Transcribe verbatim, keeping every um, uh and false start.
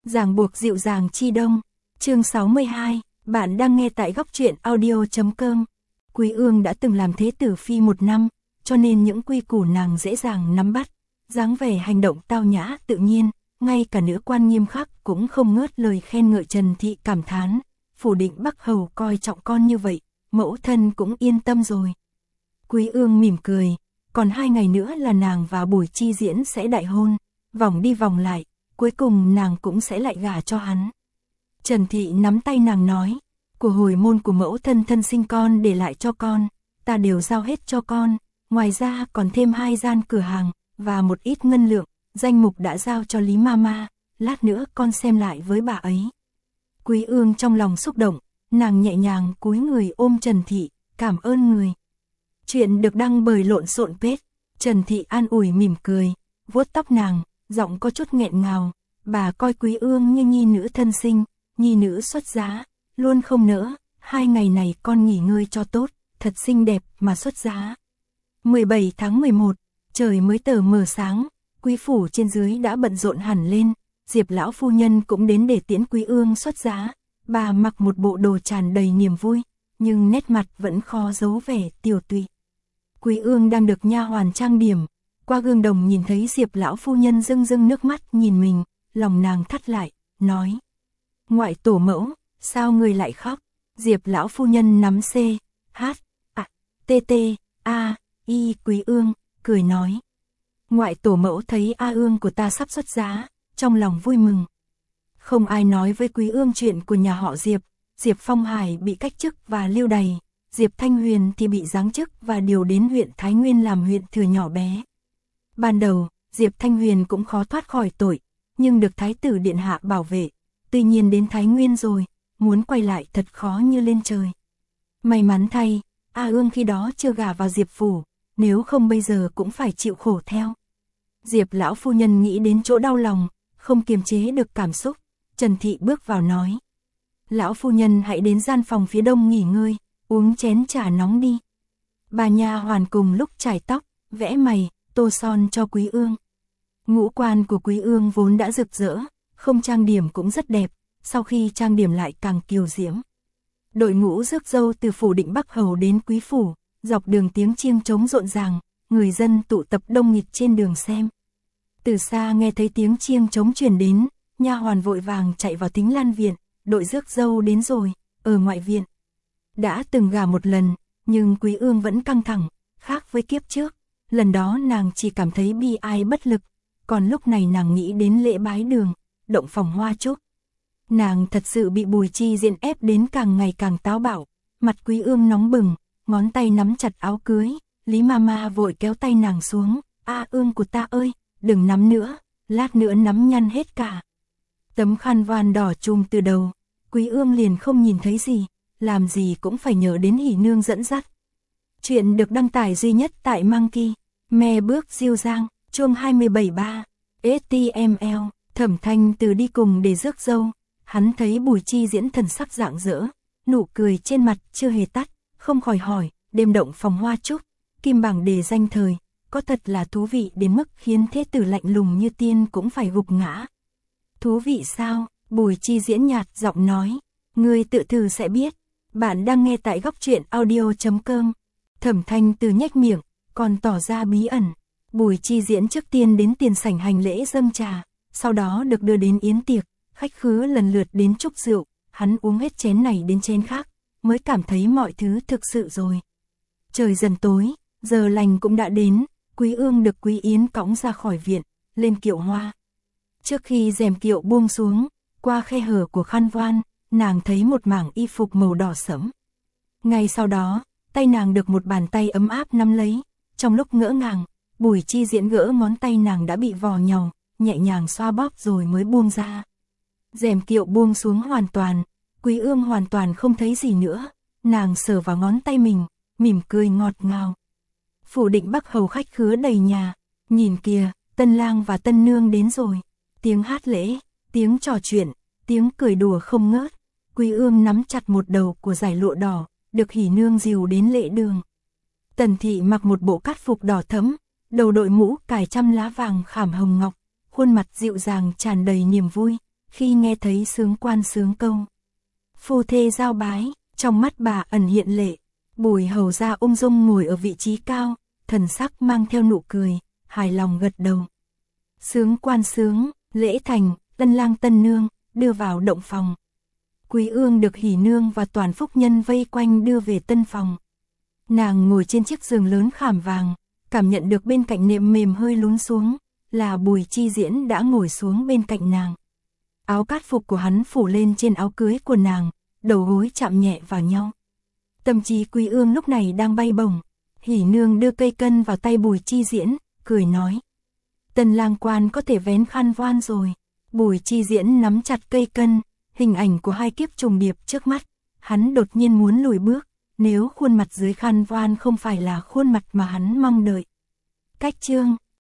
Ràng buộc dịu dàng chi đông. Chương sáu mươi hai, bạn đang nghe tại góc truyện audio.com. Quý Ương đã từng làm thế tử phi một năm, cho nên những quy củ nàng dễ dàng nắm bắt, dáng vẻ hành động tao nhã tự nhiên, ngay cả nữ quan nghiêm khắc cũng không ngớt lời khen ngợi. Trần Thị cảm thán, phủ định Bắc Hầu coi trọng con như vậy, mẫu thân cũng yên tâm rồi. Quý Ương mỉm cười, còn hai ngày nữa là nàng và Bùi Chi Diễn sẽ đại hôn, vòng đi vòng lại, cuối cùng nàng cũng sẽ lại gả cho hắn. Trần Thị nắm tay nàng nói, của hồi môn của mẫu thân thân sinh con để lại cho con, ta đều giao hết cho con, ngoài ra còn thêm hai gian cửa hàng, và một ít ngân lượng, danh mục đã giao cho Lý Mama, lát nữa con xem lại với bà ấy. Quý Ương trong lòng xúc động, nàng nhẹ nhàng cúi người ôm Trần Thị, cảm ơn người. Chuyện được đăng bởi Lộn Xộn Page. Trần Thị an ủi mỉm cười, vuốt tóc nàng, giọng có chút nghẹn ngào, bà coi Quý Ương như nhi nữ thân sinh, nhi nữ xuất giá, luôn không nỡ, hai ngày này con nghỉ ngơi cho tốt, thật xinh đẹp mà xuất giá. mười bảy tháng mười một, trời mới tờ mờ sáng, quý phủ trên dưới đã bận rộn hẳn lên, Diệp lão phu nhân cũng đến để tiễn Quý Ương xuất giá, bà mặc một bộ đồ tràn đầy niềm vui, nhưng nét mặt vẫn khó giấu vẻ tiều tụy. Quý Ương đang được nha hoàn trang điểm, qua gương đồng nhìn thấy Diệp lão phu nhân rưng rưng nước mắt nhìn mình, lòng nàng thắt lại, nói: "Ngoại tổ mẫu, sao người lại khóc?" Diệp lão phu nhân nắm C, H, A, T T, A, I Quý Ương, cười nói: "Ngoại tổ mẫu thấy A Ương của ta sắp xuất giá, trong lòng vui mừng." Không ai nói với Quý Ương chuyện của nhà họ Diệp, Diệp Phong Hải bị cách chức và lưu đày, Diệp Thanh Huyền thì bị giáng chức và điều đến huyện Thái Nguyên làm huyện thừa nhỏ bé. Ban đầu, Diệp Thanh Huyền cũng khó thoát khỏi tội, nhưng được Thái tử Điện Hạ bảo vệ, tuy nhiên đến Thái Nguyên rồi, muốn quay lại thật khó như lên trời. May mắn thay, A Ương khi đó chưa gả vào Diệp phủ, nếu không bây giờ cũng phải chịu khổ theo. Diệp lão phu nhân nghĩ đến chỗ đau lòng, không kiềm chế được cảm xúc, Trần Thị bước vào nói: "Lão phu nhân hãy đến gian phòng phía đông nghỉ ngơi, uống chén trà nóng đi." Bà nha hoàn cùng lúc chải tóc, vẽ mày, tô son cho Quý Ương. Ngũ quan của Quý Ương vốn đã rực rỡ, không trang điểm cũng rất đẹp, sau khi trang điểm lại càng kiều diễm. Đội ngũ rước dâu từ phủ định Bắc Hầu đến Quý phủ, dọc đường tiếng chiêng trống rộn ràng, người dân tụ tập đông nghịt trên đường xem. Từ xa nghe thấy tiếng chiêng trống truyền đến, nha hoàn vội vàng chạy vào Thính Lan viện, đội rước dâu đến rồi, ở ngoại viện. Đã từng gả một lần, nhưng Quý Ương vẫn căng thẳng, khác với kiếp trước, lần đó nàng chỉ cảm thấy bi ai bất lực, còn lúc này nàng nghĩ đến lễ bái đường, động phòng hoa trúc. Nàng thật sự bị Bùi Chi Diễn ép đến càng ngày càng táo bạo, mặt Quý Ương nóng bừng, ngón tay nắm chặt áo cưới, Lý Mama vội kéo tay nàng xuống, "A Ương của ta ơi, đừng nắm nữa, lát nữa nắm nhăn hết cả." Tấm khăn voan đỏ trùm từ đầu, Quý Ương liền không nhìn thấy gì, làm gì cũng phải nhờ đến hỉ nương dẫn dắt. Chuyện được đăng tải duy nhất tại Monkey, me bước diêu giang, chương hai mươi bảy ba, ếch ti em eo, Thẩm Thanh Từ đi cùng để rước dâu, hắn thấy Bùi Chi Diễn thần sắc rạng rỡ, nụ cười trên mặt chưa hề tắt, không khỏi hỏi, đêm động phòng hoa trúc, kim bảng đề danh thời, có thật là thú vị đến mức khiến thế tử lạnh lùng như tiên cũng phải gục ngã. Thú vị sao? Bùi Chi Diễn nhạt giọng nói, ngươi tự thử sẽ biết. Bạn đang nghe tại góc truyện audio.com. Thẩm Thanh Từ nhếch miệng, còn tỏ ra bí ẩn. Bùi Chi Diễn trước tiên đến tiền sảnh hành lễ dâng trà, sau đó được đưa đến yến tiệc, khách khứa lần lượt đến chúc rượu, hắn uống hết chén này đến chén khác, mới cảm thấy mọi thứ thực sự rồi. Trời dần tối, giờ lành cũng đã đến, Quý Ương được Quý Yến cõng ra khỏi viện, lên kiệu hoa. Trước khi rèm kiệu buông xuống, qua khe hở của khăn voan, nàng thấy một mảng y phục màu đỏ sẫm. Ngay sau đó, tay nàng được một bàn tay ấm áp nắm lấy, trong lúc ngỡ ngàng, Bùi Chi Diễn gỡ ngón tay nàng đã bị vò nhàu, nhẹ nhàng xoa bóp rồi mới buông ra. Rèm kiệu buông xuống hoàn toàn, Quý Ương hoàn toàn không thấy gì nữa, nàng sờ vào ngón tay mình, mỉm cười ngọt ngào. Phủ định Bắc Hầu khách khứa đầy nhà, nhìn kìa, tân lang và tân nương đến rồi, tiếng hát lễ, tiếng trò chuyện, tiếng cười đùa không ngớt. Quý Ương nắm chặt một đầu của dải lụa đỏ, được hỉ nương dìu đến lễ đường. Tần Thị mặc một bộ cát phục đỏ thẫm, đầu đội mũ cài trăm lá vàng khảm hồng ngọc, khuôn mặt dịu dàng tràn đầy niềm vui, khi nghe thấy sướng quan sướng câu. Phu thê giao bái, trong mắt bà ẩn hiện lệ. Bùi hầu gia ung dung ngồi ở vị trí cao, thần sắc mang theo nụ cười, hài lòng gật đầu. Sướng quan sướng, lễ thành, tân lang tân nương, đưa vào động phòng. Quý ương được hỉ nương và toàn phúc nhân vây quanh đưa về tân phòng. Nàng ngồi trên chiếc giường lớn khảm vàng, cảm nhận được bên cạnh nệm mềm hơi lún xuống, là Bùi Chi Diễn đã ngồi xuống bên cạnh nàng. Áo cát phục của hắn phủ lên trên áo cưới của nàng, đầu gối chạm nhẹ vào nhau. Tâm trí Quý ương lúc này đang bay bổng, hỉ nương đưa cây cân vào tay Bùi Chi Diễn, cười nói. Tân lang quan có thể vén khăn voan rồi. Bùi Chi Diễn nắm chặt cây cân, hình ảnh của hai kiếp trùng điệp trước mắt, hắn đột nhiên muốn lùi bước, nếu khuôn mặt dưới khăn voan không phải là khuôn mặt mà hắn mong đợi. Cách chương